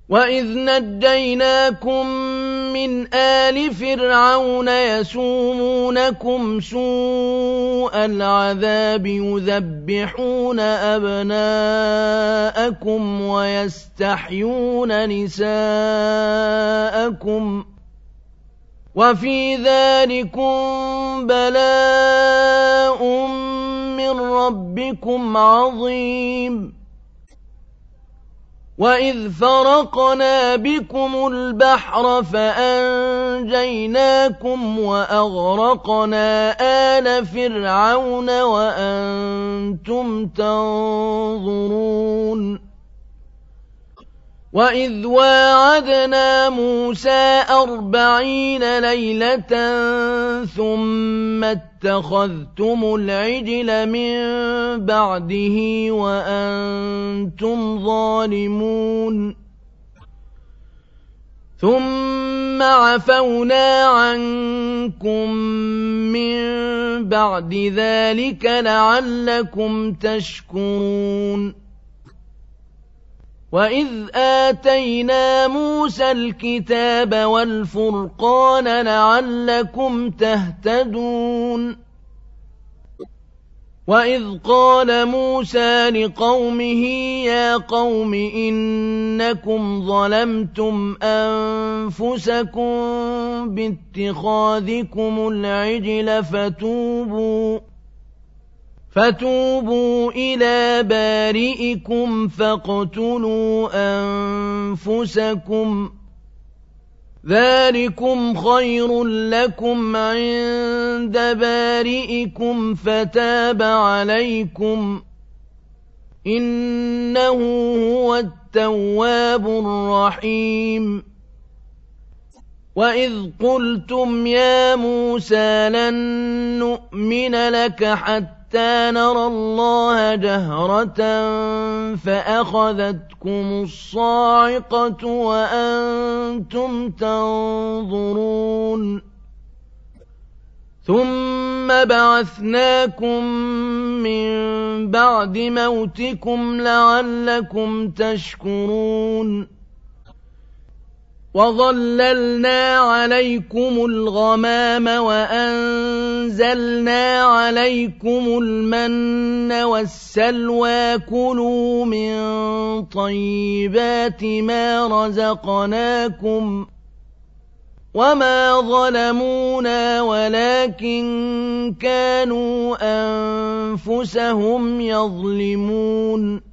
وَإِذْ نَجَّيْنَاكُم مِّنْ آلِ فِرْعَوْنَ يَسُومُونَكُمْ سُوءَ الْعَذَابِ يُذَبِّحُونَ أَبْنَاءَكُمْ وَيَسْتَحْيُونَ نِسَاءَكُمْ ۚ وَفِي ذَٰلِكُم بَلَاءٌ مِّن رَّبِّكُمْ عَظِيمٌ. وَإِذْ فَرَقْنَا بِكُمُ الْبَحْرَ فَأَنجَيْنَاكُمْ وَأَغْرَقْنَا آلَ فِرْعَوْنَ وَأَنتُمْ تَنظُرُونَ وَإِذْ وَاعَدْنَا مُوسَىٰ 40 لَيْلَةً ثُمَّ اتَّخَذْتُمُ الْعِجْلَ مِن بَعْدِهِ وَأَنتُمْ ظَالِمُونَ ثُمَّ عَفَوْنَا عَنكُم مِّن بَعْدِ ذَٰلِكَ لَعَلَّكُمْ تَشْكُرُونَ وَإِذْ آتَيْنَا مُوسَى الْكِتَابَ وَالْفُرْقَانَ لَعَلَّكُمْ تَهْتَدُونَ وَإِذْ قَالَ مُوسَىٰ لِقَوْمِهِ يَا قَوْمِ إِنَّكُمْ ظَلَمْتُمْ أَنفُسَكُم بِاتِّخَاذِكُمُ الْعِجْلَ فَتُوبُوا إِلَىٰ بَارِئِكُمْ فَاقْتُلُوا أَنفُسَكُمْ ذَٰلِكُمْ خَيْرٌ لَّكُمْ عِندَ بَارِئِكُمْ فَتَابَ عَلَيْكُمْ ۚ إِنَّهُ هُوَ التَّوَّابُ الرَّحِيمُ وَإِذْ قُلْتُمْ يَا مُوسَىٰ لَن نُّؤْمِنَ لَكَ حَتَّىٰ نَرَى اللَّهَ جَهْرَةً فَأَخَذَتْكُمُ الصَّاعِقَةُ وَأَنتُمْ تَنظُرُونَ ثُمَّ بَعَثْنَاكُم مِّن بَعْدِ مَوْتِكُمْ لَعَلَّكُمْ تَشْكُرُونَ وَظَلَّلْنَا عَلَيْكُمُ الْغَمَامَ وَأَنزَلْنَا عَلَيْكُمُ الْمَنَّ وَالسَّلْوَىٰ كُلُوا مِن طَيِّبَاتِ مَا رَزَقْنَاكُمْ ۚ وَمَا ظَلَمُونَا وَلَٰكِن كَانُوا أَنفُسَهُمْ يَظْلِمُونَ